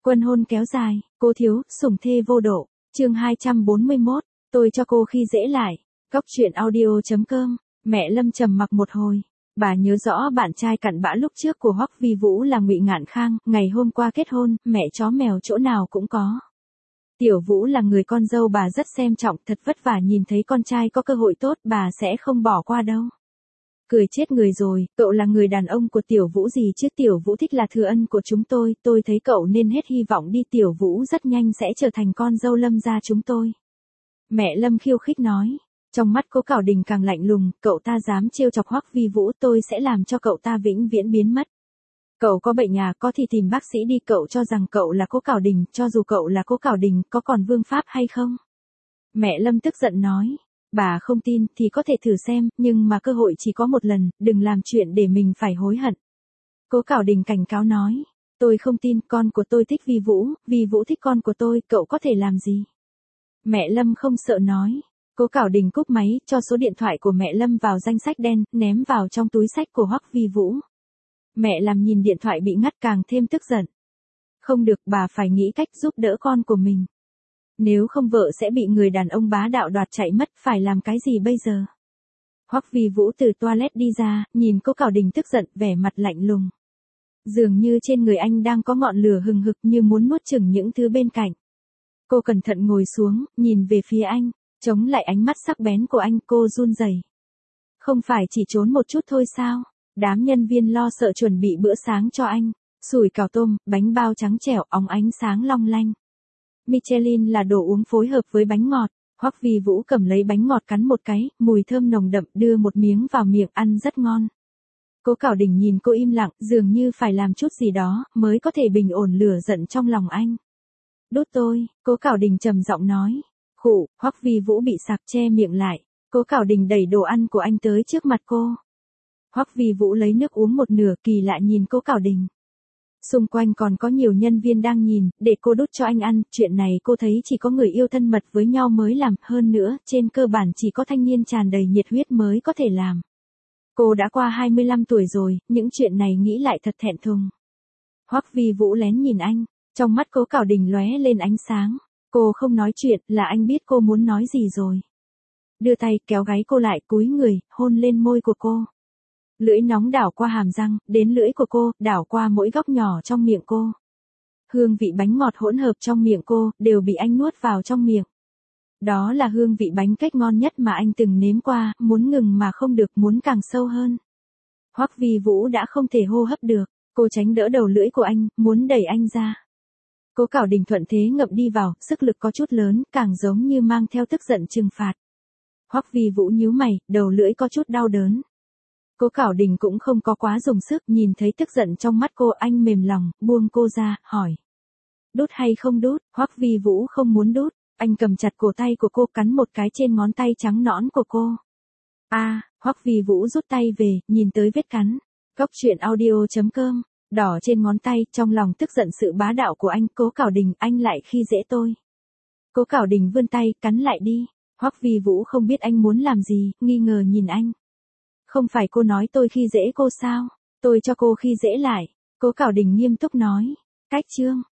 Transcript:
Quân hôn kéo dài, cô thiếu, sủng thê vô độ. Chương 241, tôi cho cô khi dễ lại. Góc truyện audio.com. Mẹ Lâm trầm mặc một hồi. Bà nhớ rõ bạn trai cặn bã lúc trước của Hoắc Vi Vũ là Ngụy Ngạn Khang, ngày hôm qua kết hôn, mẹ chó mèo chỗ nào cũng có. Tiểu Vũ là người con dâu bà rất xem trọng, thật vất vả nhìn thấy con trai có cơ hội tốt, bà sẽ không bỏ qua đâu. Cười chết người rồi, cậu là người đàn ông của Tiểu Vũ gì chứ, Tiểu Vũ thích là thừa ân của chúng tôi thấy cậu nên hết hy vọng đi, Tiểu Vũ rất nhanh sẽ trở thành con dâu Lâm gia chúng tôi. Mẹ Lâm khiêu khích nói, trong mắt Cố Cảo Đình càng lạnh lùng, cậu ta dám trêu chọc Hoắc Vi Vũ, tôi sẽ làm cho cậu ta vĩnh viễn biến mất. Cậu có bệnh à, có thì tìm bác sĩ đi, cậu cho rằng cậu là Cố Cảo Đình, cho dù cậu là Cố Cảo Đình, có còn vương pháp hay không? Mẹ Lâm tức giận nói. Bà không tin thì có thể thử xem, nhưng mà cơ hội chỉ có một lần, đừng làm chuyện để mình phải hối hận. Cố Cảo Đình cảnh cáo nói, tôi không tin, con của tôi thích Vi Vũ thích con của tôi, cậu có thể làm gì? Mẹ Lâm không sợ nói. Cố Cảo Đình cúp máy, cho số điện thoại của mẹ Lâm vào danh sách đen, ném vào trong túi xách của Hoắc Vi Vũ. Mẹ Lâm nhìn điện thoại bị ngắt càng thêm tức giận. Không được, bà phải nghĩ cách giúp đỡ con của mình. Nếu không vợ sẽ bị người đàn ông bá đạo đoạt chạy mất, phải làm cái gì bây giờ? Hoắc Vi Vũ từ toilet đi ra, nhìn Cố Cảo Đình tức giận, vẻ mặt lạnh lùng. Dường như trên người anh đang có ngọn lửa hừng hực như muốn nuốt chửng những thứ bên cạnh. Cô cẩn thận ngồi xuống, nhìn về phía anh, chống lại ánh mắt sắc bén của anh, cô run rẩy. Không phải chỉ trốn một chút thôi sao? Đám nhân viên lo sợ chuẩn bị bữa sáng cho anh, sủi cảo tôm, bánh bao trắng trẻo, óng ánh sáng long lanh. Michelin là đồ uống phối hợp với bánh ngọt. Hoắc Vi Vũ cầm lấy bánh ngọt cắn một cái, mùi thơm nồng đậm, đưa một miếng vào miệng, ăn rất ngon. Cố Cảo Đình nhìn cô im lặng, dường như phải làm chút gì đó, mới có thể bình ổn lửa giận trong lòng anh. Đút tôi, Cố Cảo Đình trầm giọng nói. Khụ, Hoắc Vi Vũ bị sặc che miệng lại. Cố Cảo Đình đẩy đồ ăn của anh tới trước mặt cô. Hoắc Vi Vũ lấy nước uống một nửa, kỳ lạ nhìn Cố Cảo Đình. Xung quanh còn có nhiều nhân viên đang nhìn, để cô đút cho anh ăn, chuyện này cô thấy chỉ có người yêu thân mật với nhau mới làm, hơn nữa, trên cơ bản chỉ có thanh niên tràn đầy nhiệt huyết mới có thể làm. Cô đã qua 25 tuổi rồi, những chuyện này nghĩ lại thật thẹn thùng. Hoắc Vi Vũ lén nhìn anh, trong mắt Cố Cảo Đình lóe lên ánh sáng. Cô không nói chuyện, là anh biết cô muốn nói gì rồi. Đưa tay kéo gáy cô lại, cúi người, hôn lên môi của cô. Lưỡi nóng đảo qua hàm răng, đến lưỡi của cô, đảo qua mỗi góc nhỏ trong miệng cô. Hương vị bánh ngọt hỗn hợp trong miệng cô, đều bị anh nuốt vào trong miệng. Đó là hương vị bánh cách ngon nhất mà anh từng nếm qua, muốn ngừng mà không được, muốn càng sâu hơn. Hoắc Vi Vũ đã không thể hô hấp được, cô tránh đỡ đầu lưỡi của anh, muốn đẩy anh ra. Cố Cảo Đình thuận thế ngậm đi vào, sức lực có chút lớn, càng giống như mang theo tức giận trừng phạt. Hoắc Vi Vũ nhíu mày, đầu lưỡi có chút đau đớn. Cố Cảo Đình cũng không có quá dùng sức, nhìn thấy tức giận trong mắt cô, anh mềm lòng, buông cô ra, hỏi. Đút hay không đút? Hoắc Vi Vũ không muốn đút, anh cầm chặt cổ tay của cô, cắn một cái trên ngón tay trắng nõn của cô. Hoắc Vi Vũ rút tay về, nhìn tới vết cắn. Góc truyện audio.com, đỏ trên ngón tay, trong lòng tức giận sự bá đạo của anh. Cố Cảo Đình, anh lại khi dễ tôi. Cố Cảo Đình vươn tay, cắn lại đi. Hoắc Vi Vũ không biết anh muốn làm gì, nghi ngờ nhìn anh. Không phải cô nói tôi khi dễ cô sao? Tôi cho cô khi dễ lại. Cố Cảo Đình nghiêm túc nói. Cách chương.